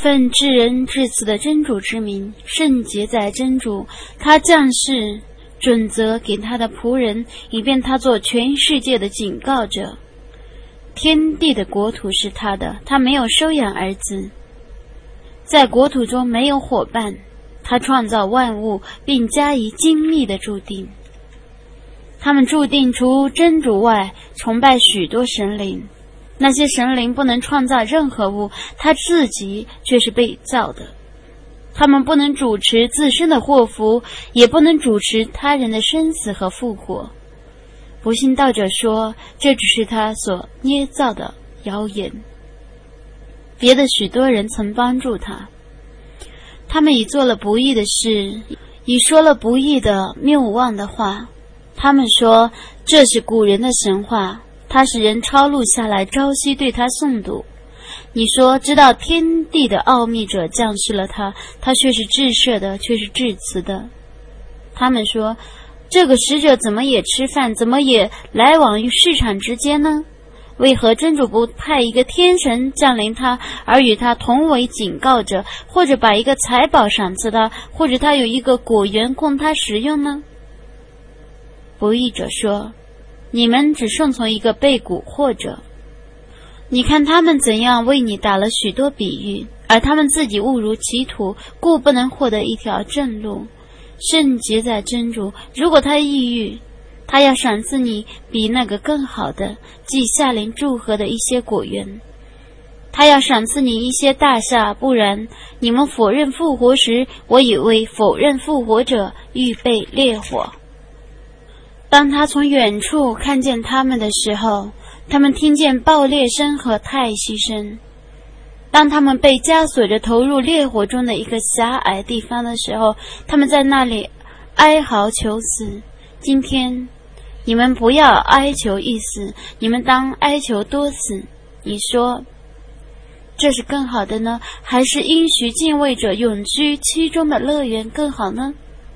奉至仁至慈的真主之名，圣洁在真主，他降世准则给他的仆人，以便他做全世界的警告者。天地的国土是他的，他没有收养儿子，在国土中没有伙伴，他创造万物并加以精密的注定。他们注定除真主外崇拜许多神灵，那些神灵不能创造任何物，他自己却是被造的。他们不能主持自身的祸福，也不能主持他人的生死和复活。不信道者说，这只是他所捏造的谣言。别的许多人曾帮助他，他们已做了不义的事，已说了不义的谬妄的话。他们说，这是古人的神话，他使人抄录下来，朝夕对他诵读。你说，知道天地的奥秘者降世了他，他却是至赦的，却是至慈的。他们说，这个使者怎么也吃饭，怎么也来往于市场之间呢？为何真主不派一个天神降临他，而与他同为警告者，或者把一个财宝赏赐他，或者他有一个果园供他食用呢？不义者说，你们只顺从一个被蛊惑者。你看他们怎样为你打了许多比喻，而他们自己误入歧途，故不能获得一条正路。圣洁在真主，如果他抑郁，他要赏赐你比那个更好的，即夏林祝贺的一些果园。他要赏赐你一些大厦，不然你们否认复活时，我已为否认复活者预备烈火。当他从远处看见他们的时候，他们听见爆裂声和叹息声。当他们被枷锁着投入烈火中的一个狭隘地方的时候，他们在那里哀嚎求死。今天你们不要哀求一死，你们当哀求多死。你说，这是更好的呢，还是应许敬畏者永居其中的乐园更好呢？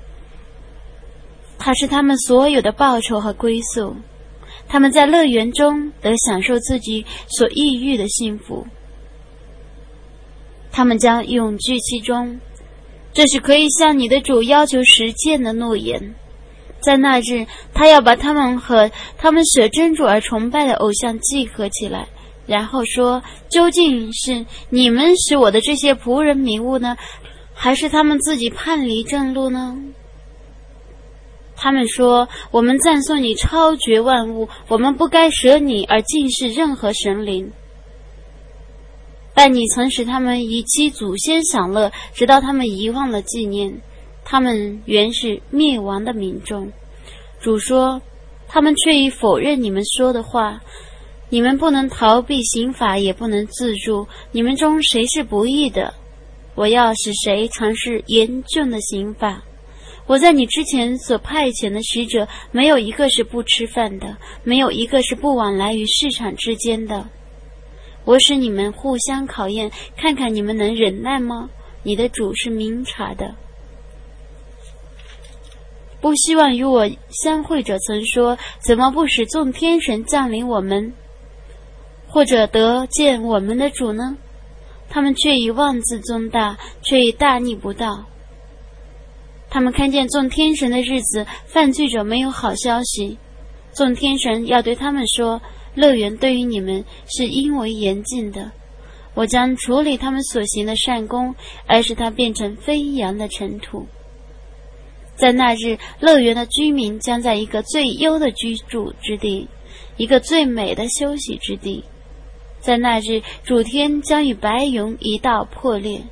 它是他们所有的报酬和归宿，他们在乐园中得享受自己所抑郁的幸福，他们将永居其中。这是可以向你的主要求实践的诺言。在那日，他要把他们和他们舍真主而崇拜的偶像集合起来，然后说，究竟是你们使我的这些仆人迷雾呢，还是他们自己叛离正路呢？他们说，我们赞颂你超绝万物，我们不该舍你而敬视任何神灵。但你曾使他们以其祖先享乐，直到他们遗忘了纪念，他们原是灭亡的民众。主说，他们却已否认你们说的话，你们不能逃避刑罚，也不能自助，你们中谁是不义的？我要使谁尝试严重的刑罚。我在你之前所派遣的使者，没有一个是不吃饭的，没有一个是不往来于市场之间的。我使你们互相考验，看看你们能忍耐吗？你的主是明察的。不希望与我相会者曾说，怎么不使众天神降临我们，或者得见我们的主呢？他们却以妄自尊大，却以大逆不道。他们看见众天神的日子，犯罪者没有好消息。众天神要对他们说，乐园对于你们是因为严禁的，我将处理他们所行的善功，而使它变成飞扬的尘土。在那日，乐园的居民将在一个最优的居住之地，一个最美的休息之地。在那日，主天将与白云一道破裂。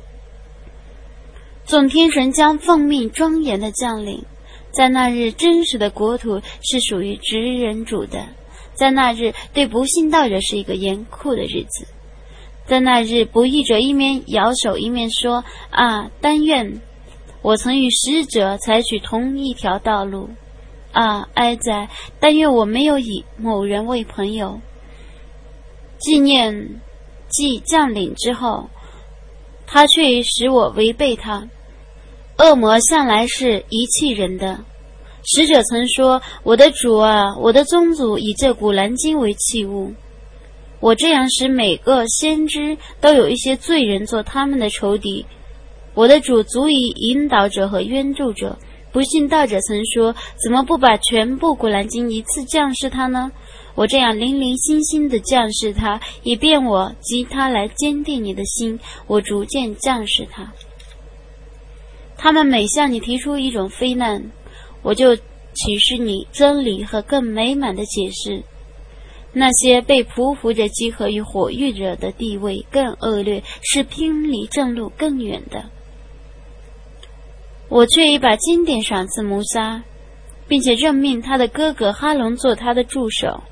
众天神将奉命庄严的降临。在那日，真实的国土是属于直人主的。在那日，对不信道者是一个严酷的日子。在那日，不义者一面摇手一面说，啊，但愿我曾与使者采取同一条道路。啊，哀哉，但愿我没有以某人为朋友。纪念既降临之后，他却使我违背他。恶魔向来是遗弃人的。使者曾说，我的主啊，我的宗族以这古兰经为器物。 我这样使每个先知都有一些罪人做他们的仇敌。我的主足以引导者和援助者。不信道者曾说，怎么不把全部古兰经一次降示他呢？我这样零零星星地降示他，以便我藉他来坚定你的心。我逐渐降示他。他们每向你提出一种非难，我就启示你真理和更美满的解释。那些被匍匐着集合于火狱者的地位更恶劣，是偏离正路更远的。我却已把经典赏赐摩萨，并且任命他的哥哥哈伦做他的助手。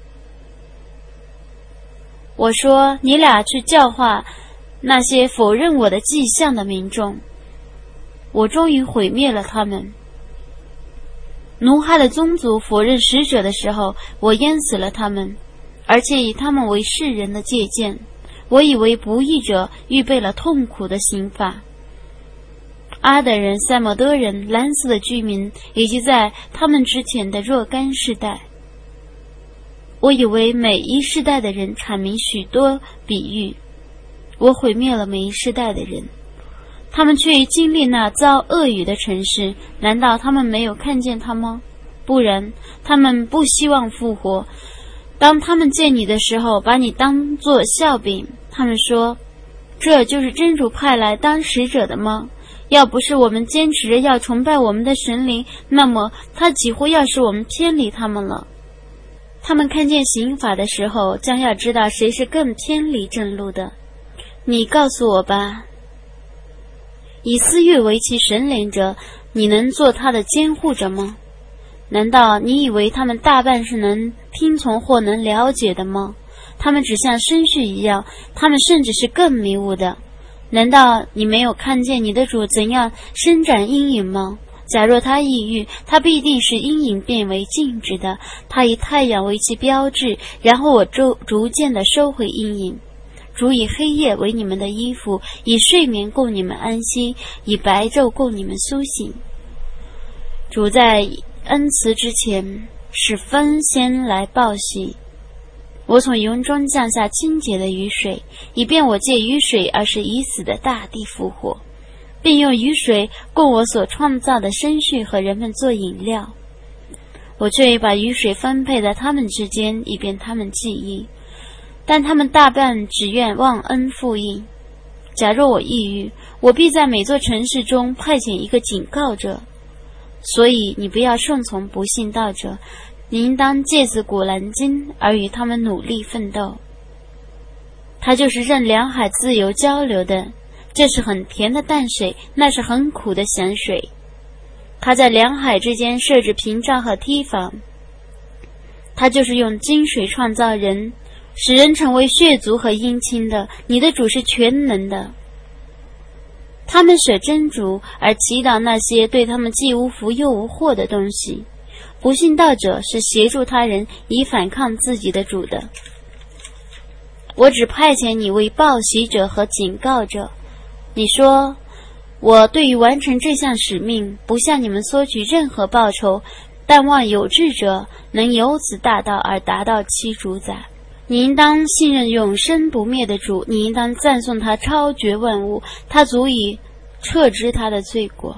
我说，你俩去教化那些否认我的迹象的民众。我终于毁灭了他们。奴哈的宗族否认使者的时候，我淹死了他们，而且以他们为世人的借鉴。我以为不义者预备了痛苦的刑罚。阿德人、塞摩德人、兰斯的居民，以及在他们之前的若干世代，我以为每一世代的人阐明许多比喻。我毁灭了每一世代的人，他们却经历那遭恶语的城市。难道他们没有看见他吗？不然，他们不希望复活。当他们见你的时候，把你当作笑柄。他们说，这就是真主派来当使者的吗？要不是我们坚持着要崇拜我们的神灵，那么他几乎要使我们偏离他们了。他们看见刑法的时候，将要知道谁是更偏离正路的。你告诉我吧，以私欲为其神灵者，你能做他的监护者吗？难道你以为他们大半是能听从或能了解的吗？他们只像绅士一样，他们甚至是更迷雾的。难道你没有看见你的主怎样伸展阴影吗？假若他抑郁，他必定是阴影变为静止的。他以太阳为其标志，然后我逐渐地收回阴影。主以黑夜为你们的衣服，以睡眠供你们安息，以白昼供你们苏醒。主在恩慈之前，使风先来报喜。我从云中降下清洁的雨水，以便我借雨水而使已死的大地复活，并用雨水供我所创造的生畜和人们做饮料。我却把雨水分配在他们之间，以便他们记忆，但他们大半只愿忘恩负义。假若我抑郁，我必在每座城市中派遣一个警告者。所以你不要顺从不信道者，你应当借此古兰经而与他们努力奋斗。它就是任两海自由交流的，这是很甜的淡水，那是很苦的咸水。它在两海之间设置屏障和堤防。它就是用金水创造人，使人成为血族和姻亲的。你的主是全能的。他们舍真主而祈祷那些对他们既无福又无祸的东西。不信道者是协助他人以反抗自己的主的。我只派遣你为报喜者和警告者。你说，我对于完成这项使命不向你们索取任何报酬，但望有志者能由此大道而达到其主宰。你应当信任永生不灭的主，你应当赞颂他超绝万物，他足以撤之他的罪过。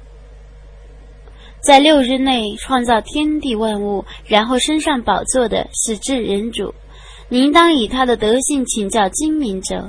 在6日内创造天地万物，然后升上宝座的是至人主，你应当以他的德性请教精明者。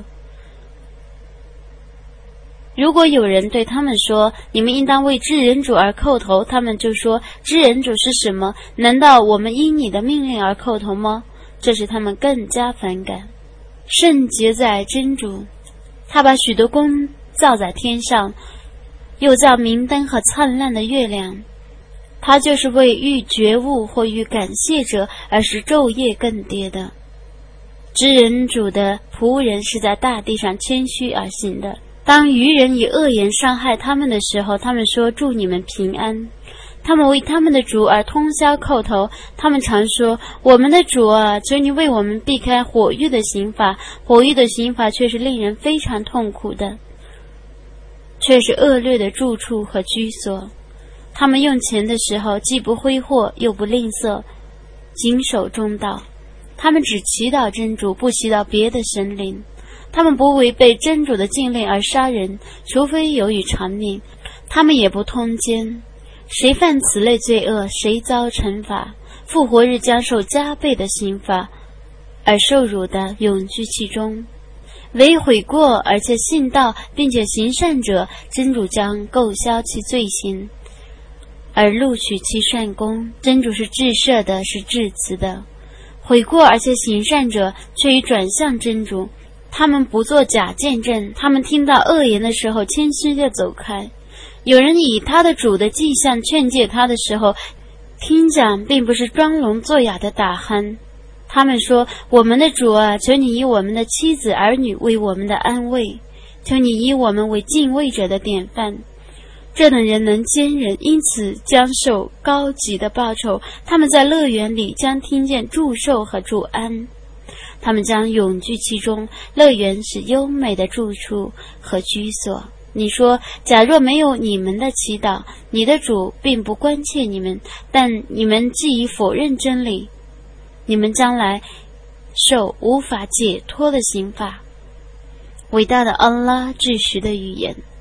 如果有人对他们说，你们应当为至人主而叩头，他们就说，至人主是什么？难道我们因你的命令而叩头吗？这使他们更加反感。圣洁在真主，他把许多宫造在天上，又造明灯和灿烂的月亮。他就是为欲觉悟或欲感谢者而使昼夜更迭的。知人主的仆人是在大地上谦虚而行的。当愚人以恶言伤害他们的时候，他们说，祝你们平安。他们为他们的主而通宵叩头，他们常说，我们的主啊，求你为我们避开火狱的刑罚。火狱的刑罚却是令人非常痛苦的，却是恶劣的住处和居所。他们用钱的时候既不挥霍又不吝啬，谨守中道。 他们只祈祷真主，不祈祷别的神灵。他们不违背真主的禁令而杀人，除非有于常命。他们也不通奸，谁犯此类罪恶，谁遭惩罚。复活日将受加倍的刑罚，而受辱的永居其中。唯悔过而且信道并且行善者，真主将购销其罪行，而录取其善功。真主是至赦的，是至慈的。悔过而且行善者却已转向真主，他们不做假见证，他们听到恶言的时候谦虚地走开。有人以他的主的迹象劝诫他的时候，听讲并不是装聋作哑的打鼾。他们说，我们的主啊，求你以我们的妻子儿女为我们的安慰，求你以我们为敬畏者的典范。这等人能坚忍，因此将受高级的报酬。他们在乐园里将听见祝寿和祝安，他们将永居其中。乐园是优美的住处和居所。你说，假若没有你们的祈祷，你的主并不关切你们，但你们既已否认真理，你们将来受无法解脱的刑罚。伟大的安拉至实的预言。